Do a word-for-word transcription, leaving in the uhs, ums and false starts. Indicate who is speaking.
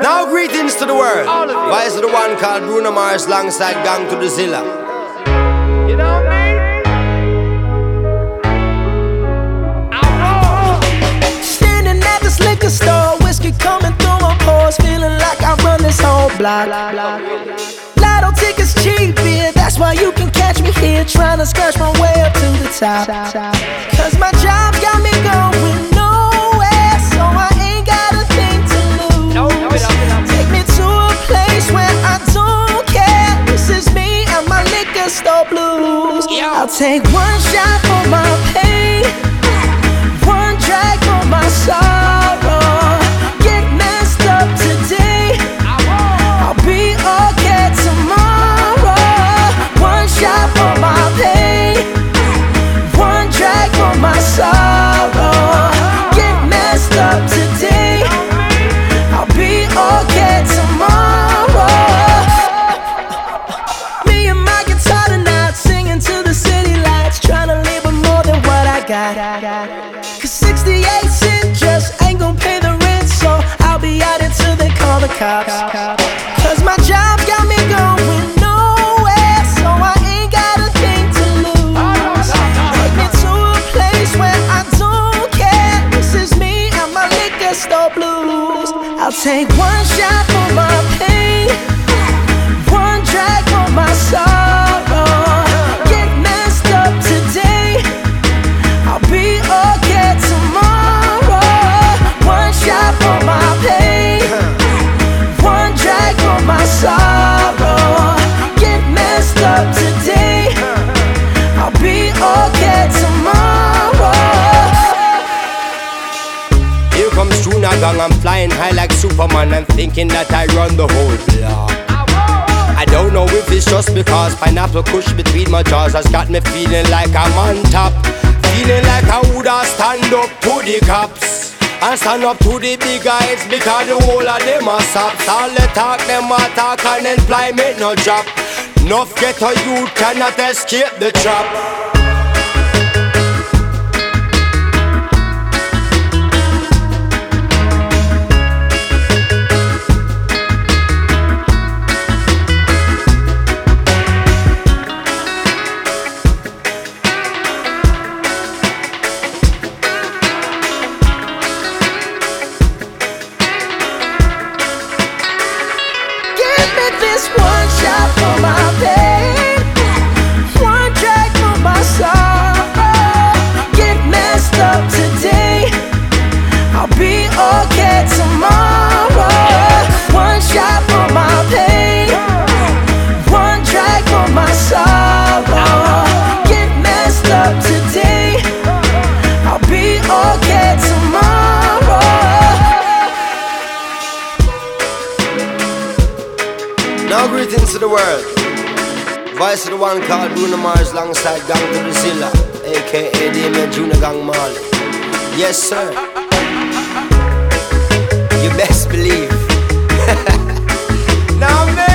Speaker 1: Now greetings to the world. Vice of the one called Bruno Mars alongside Gang to the Zilla.
Speaker 2: You know what I mean?
Speaker 3: Standing at this liquor store, whiskey coming through my pores, feeling like I run this whole block. Lotto tickets cheap, yeah, that's why you can catch me here, trying to scratch my way up to the top. Cause my job got me going nowhere, so I ain't got a thing to lose. Take me to a place where I don't care. This is me and my liquor store blues. I'll take one shot for my pain, one drag for my sorrow. Get messed up today, I'll be okay tomorrow. One shot for my pain, one drag for my sorrow. Get messed up today, I'll be okay tomorrow. Me and my guitar tonight, singing to the city lights, trying to live with more than what I got. Cause sixty-eight cents just ain't gon' pay the rent, so I'll be out until they call the cops. Cause my job got me going nowhere, so I ain't got a thing to lose. Take me to a place where I don't care. This is me and my liquor store blues. I'll take one shot for my pain, one drag for my sorrow. Get messed up today, I'll be okay tomorrow. One shot for my pain, one drag for my sorrow. Get messed up today, I'll be okay tomorrow.
Speaker 1: Here comes Junior Gang, I'm flying high like Superman. I'm thinking that I run the whole block. I don't know if it's just because pineapple kush between my jaws has got me feeling like I'm on top. Feeling like I woulda stand up to the cops and stand up to the big guys, because the whole of them are sops. All the talk, them a talk, and employment no job. Enough ghetto youth cannot escape the trap.
Speaker 3: This one shot for my pain, one drag for my sorrow. Get messed up today, I'll be okay tomorrow. One shot for my pain, one drag for my sorrow. Get messed up today, I'll be okay tomorrow.
Speaker 1: Now greetings to the world. Vice of the one called Bruno Mars alongside Gang to the Zilla, aka D M Junior Gang Marley. Yes sir, you best believe. Now man.